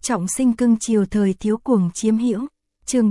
Trọng sinh cưng chiều thời thiếu cuồng chiếm hữu. Chương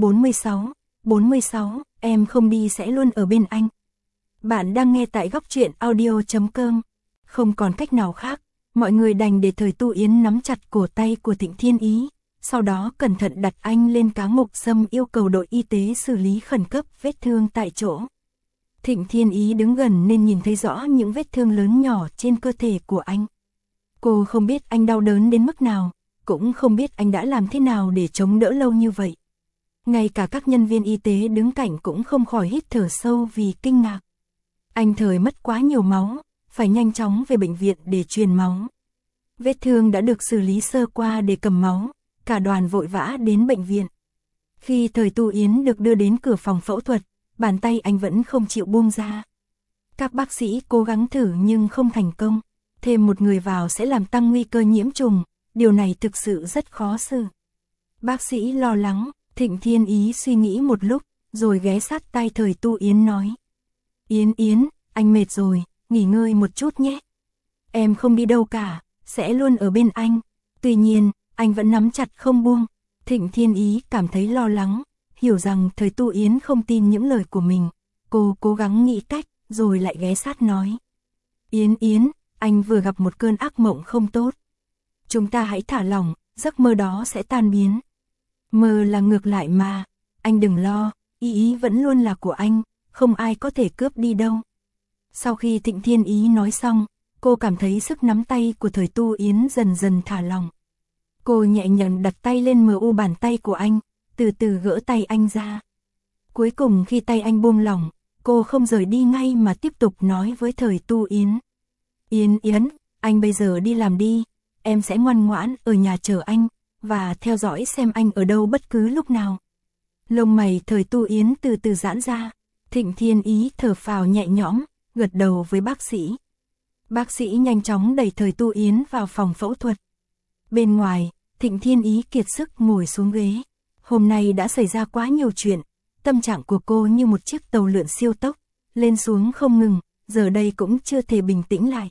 46, em không đi sẽ luôn ở bên anh. Bạn đang nghe tại góc truyện audio.com. Không còn cách nào khác, mọi người đành để Thời Tu Yến nắm chặt cổ tay của Thịnh Thiên Ý, sau đó cẩn thận đặt anh lên cá Mục Sâm, yêu cầu đội y tế xử lý khẩn cấp vết thương tại chỗ. Thịnh Thiên Ý đứng gần nên nhìn thấy rõ những vết thương lớn nhỏ trên cơ thể của anh. Cô không biết anh đau đớn đến mức nào, cũng không biết anh đã làm thế nào để chống đỡ lâu như vậy. Ngay cả các nhân viên y tế đứng cạnh cũng không khỏi hít thở sâu vì kinh ngạc. Anh Thời mất quá nhiều máu, phải nhanh chóng về bệnh viện để truyền máu. Vết thương đã được xử lý sơ qua để cầm máu, cả đoàn vội vã đến bệnh viện. Khi Thời Tu Yến được đưa đến cửa phòng phẫu thuật, bàn tay anh vẫn không chịu buông ra. Các bác sĩ cố gắng thử nhưng không thành công. Thêm một người vào sẽ làm tăng nguy cơ nhiễm trùng, điều này thực sự rất khó xử. Bác sĩ lo lắng, Thịnh Thiên Ý suy nghĩ một lúc, rồi ghé sát tai Thời Tu Yến nói. Yến, anh mệt rồi, nghỉ ngơi một chút nhé. Em không đi đâu cả, sẽ luôn ở bên anh. Tuy nhiên, anh vẫn nắm chặt không buông. Thịnh Thiên Ý cảm thấy lo lắng, hiểu rằng Thời Tu Yến không tin những lời của mình. Cô cố gắng nghĩ cách, rồi lại ghé sát nói. Yến, anh vừa gặp một cơn ác mộng không tốt. Chúng ta hãy thả lỏng, giấc mơ đó sẽ tan biến. Mơ là ngược lại mà, anh đừng lo, ý vẫn luôn là của anh, không ai có thể cướp đi đâu. Sau khi Thịnh Thiên Ý nói xong, cô cảm thấy sức nắm tay của Thời Tu Yến dần dần thả lỏng. Cô nhẹ nhàng đặt tay lên mu bàn tay của anh, từ từ gỡ tay anh ra. Cuối cùng khi tay anh buông lỏng, cô không rời đi ngay mà tiếp tục nói với Thời Tu Yến. Yến, anh bây giờ đi làm đi, em sẽ ngoan ngoãn ở nhà chờ anh, và theo dõi xem anh ở đâu bất cứ lúc nào. Lông mày Thời Tu Yến từ từ giãn ra, Thịnh Thiên Ý thở phào nhẹ nhõm, gật đầu với bác sĩ. Bác sĩ nhanh chóng đẩy Thời Tu Yến vào phòng phẫu thuật. Bên ngoài, Thịnh Thiên Ý kiệt sức ngồi xuống ghế. Hôm nay đã xảy ra quá nhiều chuyện, tâm trạng của cô như một chiếc tàu lượn siêu tốc, lên xuống không ngừng, giờ đây cũng chưa thể bình tĩnh lại.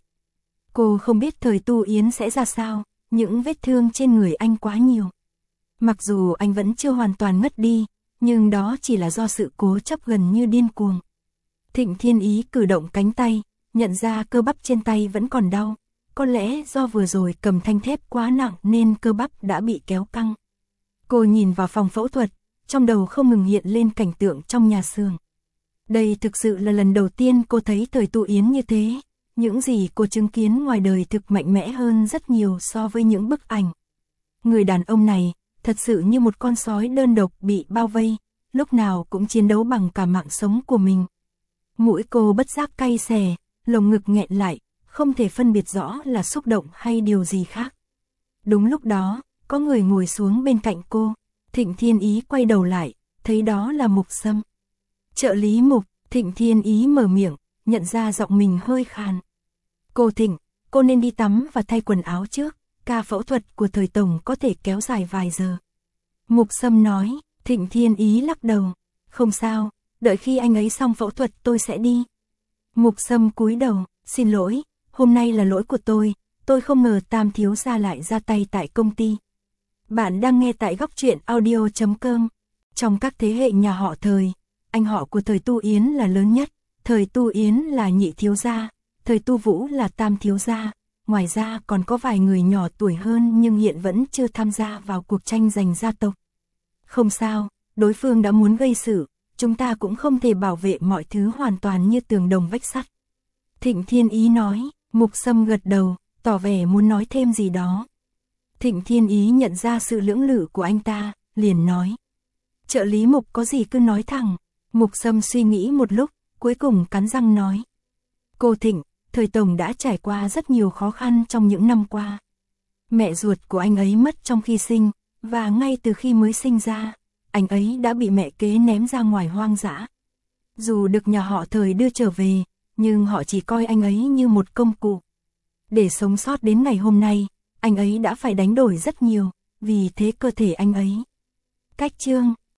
Cô không biết Thời Tu Yến sẽ ra sao, những vết thương trên người anh quá nhiều. Mặc dù anh vẫn chưa hoàn toàn ngất đi, nhưng đó chỉ là do sự cố chấp gần như điên cuồng. Thịnh Thiên Ý cử động cánh tay, nhận ra cơ bắp trên tay vẫn còn đau. Có lẽ do vừa rồi cầm thanh thép quá nặng nên cơ bắp đã bị kéo căng. Cô nhìn vào phòng phẫu thuật, trong đầu không ngừng hiện lên cảnh tượng trong nhà xưởng. Đây thực sự là lần đầu tiên cô thấy Thời Tu Yến như thế. Những gì cô chứng kiến ngoài đời thực mạnh mẽ hơn rất nhiều so với những bức ảnh. Người đàn ông này, thật sự như một con sói đơn độc bị bao vây, lúc nào cũng chiến đấu bằng cả mạng sống của mình. Mũi cô bất giác cay xè, lồng ngực nghẹn lại, không thể phân biệt rõ là xúc động hay điều gì khác. Đúng lúc đó, có người ngồi xuống bên cạnh cô. Thịnh Thiên Ý quay đầu lại, thấy đó là Mục Sâm. Trợ lý Mục, Thịnh Thiên Ý mở miệng, nhận ra giọng mình hơi khàn. Cô Thịnh, cô nên đi tắm và thay quần áo trước, ca phẫu thuật của Thời tổng có thể kéo dài vài giờ. Mục Sâm nói. Thịnh Thiên Ý lắc đầu. Không sao, đợi khi anh ấy xong phẫu thuật tôi sẽ đi. Mục Sâm cúi đầu, xin lỗi, hôm nay là lỗi của tôi không ngờ Tam thiếu gia lại ra tay tại công ty. Bạn đang nghe tại góc truyện audio.com. Trong các thế hệ nhà họ Thời, anh họ của Thời Tu Yến là lớn nhất, Thời Tu Yến là nhị thiếu gia, Thời Tu Vũ là tam thiếu gia. Ngoài ra còn có vài người nhỏ tuổi hơn nhưng hiện vẫn chưa tham gia vào cuộc tranh giành gia tộc. Không sao, đối phương đã muốn gây sự, chúng ta cũng không thể bảo vệ mọi thứ hoàn toàn như tường đồng vách sắt. Thịnh Thiên Ý nói. Mục Sâm gật đầu, tỏ vẻ muốn nói thêm gì đó. Thịnh Thiên Ý nhận ra sự lưỡng lự của anh ta, liền nói. Trợ lý Mục có gì cứ nói thẳng. Mục Sâm suy nghĩ một lúc, cuối cùng cắn răng nói. Cô Thịnh, Thời tổng đã trải qua rất nhiều khó khăn trong những năm qua. Mẹ ruột của anh ấy mất trong khi sinh, và ngay từ khi mới sinh ra, anh ấy đã bị mẹ kế ném ra ngoài hoang dã. Dù được nhà họ Thời đưa trở về, nhưng họ chỉ coi anh ấy như một công cụ. Để sống sót đến ngày hôm nay, anh ấy đã phải đánh đổi rất nhiều, vì thế cơ thể anh ấy. Cách chương